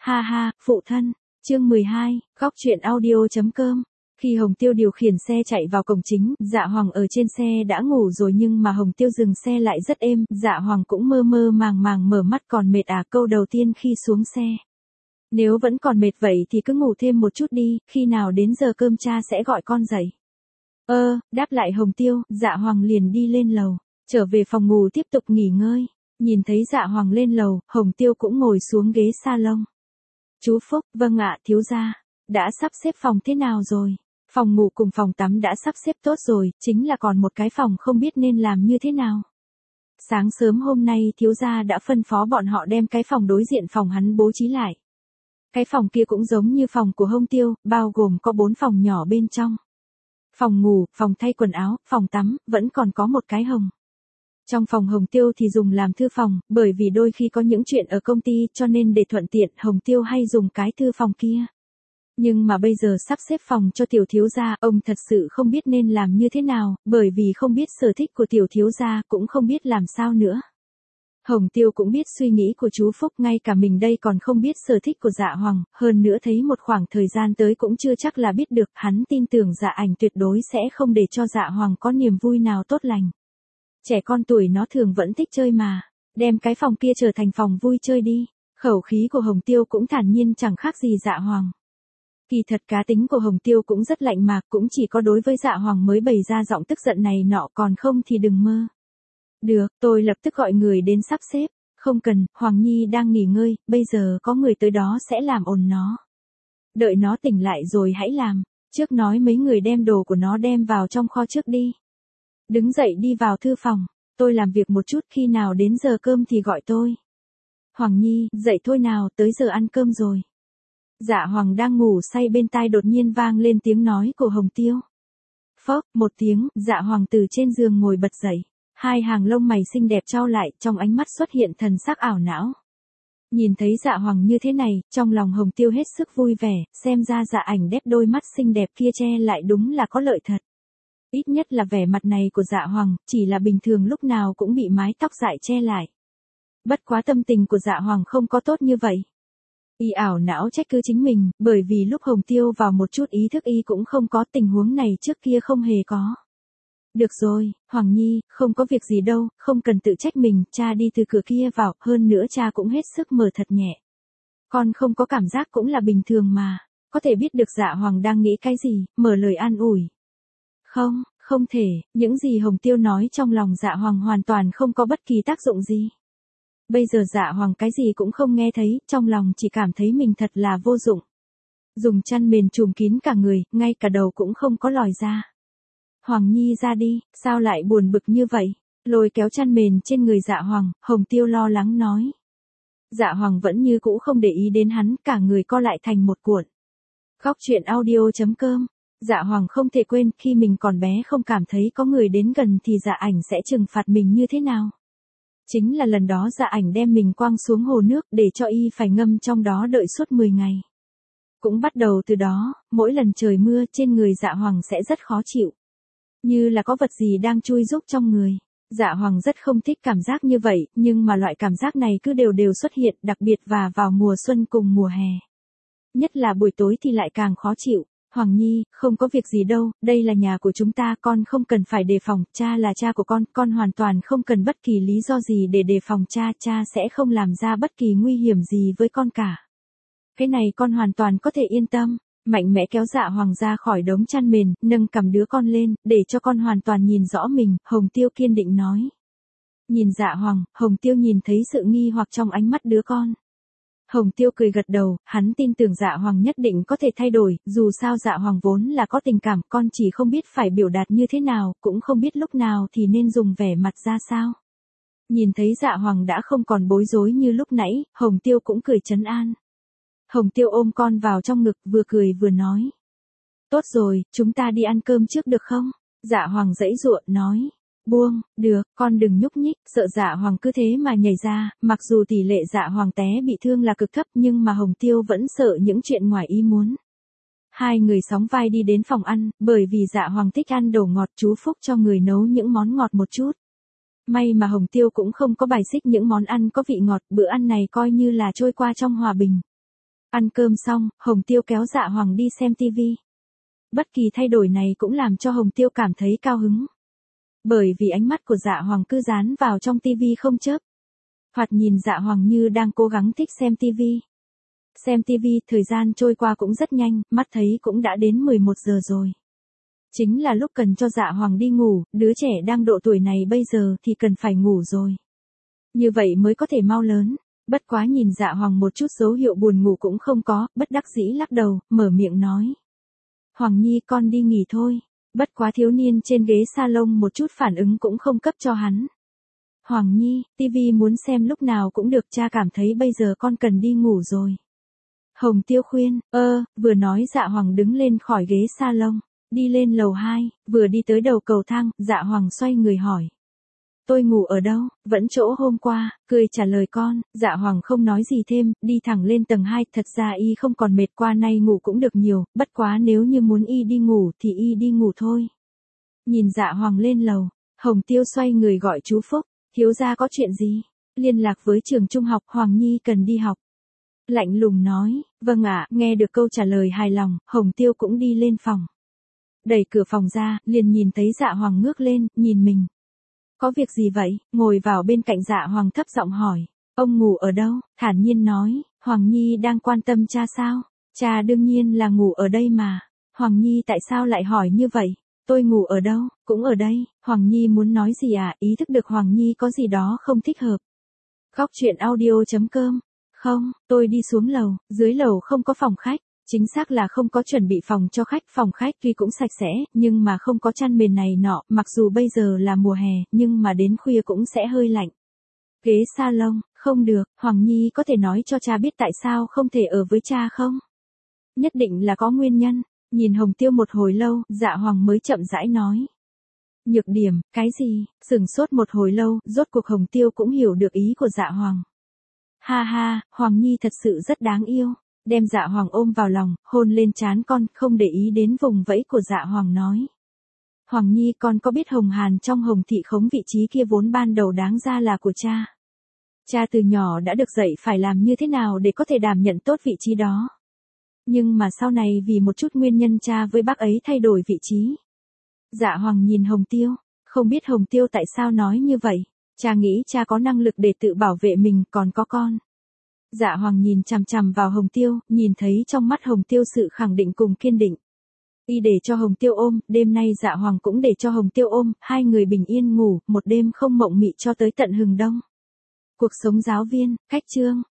Ha ha, phụ thân. Chương 12, góc truyện audio.com. Khi Hồng Tiêu điều khiển xe chạy vào cổng chính, Dạ Hoàng ở trên xe đã ngủ rồi nhưng mà Hồng Tiêu dừng xe lại rất êm, Dạ Hoàng cũng mơ mơ màng màng mở mắt còn mệt à, câu đầu tiên khi xuống xe. Nếu vẫn còn mệt vậy thì cứ ngủ thêm một chút đi, khi nào đến giờ cơm cha sẽ gọi con dậy. Đáp lại Hồng Tiêu, Dạ Hoàng liền đi lên lầu, trở về phòng ngủ tiếp tục nghỉ ngơi. Nhìn thấy Dạ Hoàng lên lầu, Hồng Tiêu cũng ngồi xuống ghế salon. Chú Phúc, vâng ạ, thiếu gia. Đã sắp xếp phòng thế nào rồi? Phòng ngủ cùng phòng tắm đã sắp xếp tốt rồi, chính là còn một cái phòng không biết nên làm như thế nào. Sáng sớm hôm nay thiếu gia đã phân phó bọn họ đem cái phòng đối diện phòng hắn bố trí lại. Cái phòng kia cũng giống như phòng của Hồng Tiêu, bao gồm có 4 phòng nhỏ bên trong. Phòng ngủ, phòng thay quần áo, phòng tắm, vẫn còn có một cái hồng. Trong phòng Hồng Tiêu thì dùng làm thư phòng, bởi vì đôi khi có những chuyện ở công ty cho nên để thuận tiện Hồng Tiêu hay dùng cái thư phòng kia. Nhưng mà bây giờ sắp xếp phòng cho tiểu thiếu gia, ông thật sự không biết nên làm như thế nào, bởi vì không biết sở thích của tiểu thiếu gia cũng không biết làm sao nữa. Hồng Tiêu cũng biết suy nghĩ của chú Phúc, ngay cả mình đây còn không biết sở thích của Dạ Hoàng, hơn nữa thấy một khoảng thời gian tới cũng chưa chắc là biết được, hắn tin tưởng Dạ Ảnh tuyệt đối sẽ không để cho Dạ Hoàng có niềm vui nào tốt lành. Trẻ con tuổi nó thường vẫn thích chơi mà, đem cái phòng kia trở thành phòng vui chơi đi. Khẩu khí của Hồng Tiêu cũng thản nhiên chẳng khác gì Dạ Hoàng. Kỳ thật cá tính của Hồng Tiêu cũng rất lạnh mạc, cũng chỉ có đối với Dạ Hoàng mới bày ra giọng tức giận này nọ, còn không thì đừng mơ. Được, tôi lập tức gọi người đến sắp xếp. Không cần, Hoàng Nhi đang nghỉ ngơi, bây giờ có người tới đó sẽ làm ồn nó. Đợi nó tỉnh lại rồi hãy làm, trước nói mấy người đem đồ của nó đem vào trong kho trước đi. Đứng dậy đi vào thư phòng, tôi làm việc một chút, khi nào đến giờ cơm thì gọi tôi. Hoàng Nhi, dậy thôi nào, tới giờ ăn cơm rồi. Dạ Hoàng đang ngủ say bên tai đột nhiên vang lên tiếng nói của Hồng Tiêu. Phốc, một tiếng, Dạ Hoàng từ trên giường ngồi bật dậy. Hai hàng lông mày xinh đẹp chau lại, trong ánh mắt xuất hiện thần sắc ảo não. Nhìn thấy Dạ Hoàng như thế này, trong lòng Hồng Tiêu hết sức vui vẻ, xem ra Dạ Ảnh đép đôi mắt xinh đẹp kia che lại đúng là có lợi thật. Ít nhất là vẻ mặt này của Dạ Hoàng, chỉ là bình thường lúc nào cũng bị mái tóc dại che lại. Bất quá tâm tình của Dạ Hoàng không có tốt như vậy. Y ảo não trách cứ chính mình, bởi vì lúc Hồng Tiêu vào một chút ý thức y cũng không có, tình huống này trước kia không hề có. Được rồi, Hoàng Nhi, không có việc gì đâu, không cần tự trách mình, cha đi từ cửa kia vào, hơn nữa cha cũng hết sức mở thật nhẹ. Con không có cảm giác cũng là bình thường mà, có thể biết được Dạ Hoàng đang nghĩ cái gì, mở lời an ủi. Không thể, những gì Hồng Tiêu nói trong lòng Dạ Hoàng hoàn toàn không có bất kỳ tác dụng gì. Bây giờ Dạ Hoàng cái gì cũng không nghe thấy, trong lòng chỉ cảm thấy mình thật là vô dụng. Dùng chăn mền trùm kín cả người, ngay cả đầu cũng không có lòi ra. Hoàng Nhi ra đi, sao lại buồn bực như vậy? Lôi kéo chăn mền trên người Dạ Hoàng, Hồng Tiêu lo lắng nói. Dạ Hoàng vẫn như cũ không để ý đến hắn, cả người co lại thành một cuộn. Góc truyện audio.com. Dạ Hoàng không thể quên, khi mình còn bé không cảm thấy có người đến gần thì Dạ Ảnh sẽ trừng phạt mình như thế nào. Chính là lần đó Dạ Ảnh đem mình quăng xuống hồ nước để cho y phải ngâm trong đó đợi suốt 10 ngày. Cũng bắt đầu từ đó, mỗi lần trời mưa trên người Dạ Hoàng sẽ rất khó chịu. Như là có vật gì đang chui rúc trong người. Dạ Hoàng rất không thích cảm giác như vậy, nhưng mà loại cảm giác này cứ đều xuất hiện, đặc biệt và vào mùa xuân cùng mùa hè. Nhất là buổi tối thì lại càng khó chịu. Hoàng Nhi, không có việc gì đâu, đây là nhà của chúng ta, con không cần phải đề phòng, cha là cha của con hoàn toàn không cần bất kỳ lý do gì để đề phòng cha, cha sẽ không làm ra bất kỳ nguy hiểm gì với con cả. Cái này con hoàn toàn có thể yên tâm, mạnh mẽ kéo Dạ Hoàng ra khỏi đống chăn mền, nâng cầm đứa con lên, để cho con hoàn toàn nhìn rõ mình, Hồng Tiêu kiên định nói. Nhìn Dạ Hoàng, Hồng Tiêu nhìn thấy sự nghi hoặc trong ánh mắt đứa con. Hồng Tiêu cười gật đầu, hắn tin tưởng Dạ Hoàng nhất định có thể thay đổi, dù sao Dạ Hoàng vốn là có tình cảm, con chỉ không biết phải biểu đạt như thế nào, cũng không biết lúc nào thì nên dùng vẻ mặt ra sao. Nhìn thấy Dạ Hoàng đã không còn bối rối như lúc nãy, Hồng Tiêu cũng cười trấn an. Hồng Tiêu ôm con vào trong ngực, vừa cười vừa nói. Tốt rồi, chúng ta đi ăn cơm trước được không? Dạ Hoàng giãy giụa nói. Buông, được, con đừng nhúc nhích, sợ Dạ Hoàng cứ thế mà nhảy ra, mặc dù tỷ lệ Dạ Hoàng té bị thương là cực thấp nhưng mà Hồng Tiêu vẫn sợ những chuyện ngoài ý muốn. Hai người sóng vai đi đến phòng ăn, bởi vì Dạ Hoàng thích ăn đồ ngọt, chú Phúc cho người nấu những món ngọt một chút. May mà Hồng Tiêu cũng không có bài xích những món ăn có vị ngọt, bữa ăn này coi như là trôi qua trong hòa bình. Ăn cơm xong, Hồng Tiêu kéo Dạ Hoàng đi xem tivi. Bất kỳ thay đổi này cũng làm cho Hồng Tiêu cảm thấy cao hứng. Bởi vì ánh mắt của Dạ Hoàng cứ dán vào trong tivi không chớp. Thoạt nhìn Dạ Hoàng như đang cố gắng thích xem tivi. Xem tivi, thời gian trôi qua cũng rất nhanh, mắt thấy cũng đã đến 11 giờ rồi. Chính là lúc cần cho Dạ Hoàng đi ngủ, đứa trẻ đang độ tuổi này bây giờ thì cần phải ngủ rồi. Như vậy mới có thể mau lớn. Bất quá nhìn Dạ Hoàng một chút dấu hiệu buồn ngủ cũng không có, bất đắc dĩ lắc đầu, mở miệng nói. Hoàng Nhi con đi nghỉ thôi. Bất quá thiếu niên trên ghế salon một chút phản ứng cũng không cấp cho hắn. Hoàng Nhi, tivi muốn xem lúc nào cũng được, cha cảm thấy bây giờ con cần đi ngủ rồi. Hồng Tiêu khuyên, vừa nói Dạ Hoàng đứng lên khỏi ghế salon, đi lên lầu 2, vừa đi tới đầu cầu thang, Dạ Hoàng xoay người hỏi. Tôi ngủ ở đâu? Vẫn chỗ hôm qua, cười trả lời con. Dạ Hoàng không nói gì thêm, đi thẳng lên tầng 2, thật ra y không còn mệt, qua nay ngủ cũng được nhiều, bất quá nếu như muốn y đi ngủ thì y đi ngủ thôi. Nhìn Dạ Hoàng lên lầu, Hồng Tiêu xoay người gọi chú Phúc, thiếu gia có chuyện gì? Liên lạc với trường trung học, Hoàng Nhi cần đi học. Lạnh lùng nói, vâng ạ, nghe được câu trả lời hài lòng, Hồng Tiêu cũng đi lên phòng. Đẩy cửa phòng ra, liền nhìn thấy Dạ Hoàng ngước lên, nhìn mình. Có việc gì vậy? Ngồi vào bên cạnh Dạ Hoàng thấp giọng hỏi. Ông ngủ ở đâu? Thản nhiên nói, Hoàng Nhi đang quan tâm cha sao? Cha đương nhiên là ngủ ở đây mà. Hoàng Nhi tại sao lại hỏi như vậy? Tôi ngủ ở đâu? Cũng ở đây. Hoàng Nhi muốn nói gì à? Ý thức được Hoàng Nhi có gì đó không thích hợp. Góc truyện audio.com. Không, tôi đi xuống lầu, dưới lầu không có phòng khách. Chính xác là không có chuẩn bị phòng cho khách, phòng khách tuy cũng sạch sẽ, nhưng mà không có chăn mền này nọ, mặc dù bây giờ là mùa hè, nhưng mà đến khuya cũng sẽ hơi lạnh. Ghế salon, không được, Hoàng Nhi có thể nói cho cha biết tại sao không thể ở với cha không? Nhất định là có nguyên nhân. Nhìn Hồng Tiêu một hồi lâu, Dạ Hoàng mới chậm rãi nói. Nhược điểm, cái gì? Sửng sốt một hồi lâu, rốt cuộc Hồng Tiêu cũng hiểu được ý của Dạ Hoàng. Ha ha, Hoàng Nhi thật sự rất đáng yêu. Đem Dạ Hoàng ôm vào lòng, hôn lên trán con, không để ý đến vùng vẫy của Dạ Hoàng nói. Hoàng Nhi, con có biết Hồng Hàn trong Hồng Thị Khống vị trí kia vốn ban đầu đáng ra là của cha. Cha từ nhỏ đã được dạy phải làm như thế nào để có thể đảm nhận tốt vị trí đó. Nhưng mà sau này vì một chút nguyên nhân cha với bác ấy thay đổi vị trí. Dạ Hoàng nhìn Hồng Tiêu, không biết Hồng Tiêu tại sao nói như vậy. Cha nghĩ cha có năng lực để tự bảo vệ mình, còn có con. Dạ Hoàng nhìn chằm chằm vào Hồng Tiêu, nhìn thấy trong mắt Hồng Tiêu sự khẳng định cùng kiên định. Y để cho Hồng Tiêu ôm, đêm nay Dạ Hoàng cũng để cho Hồng Tiêu ôm, hai người bình yên ngủ, một đêm không mộng mị cho tới tận hừng đông. Cuộc sống giáo viên, khách chương.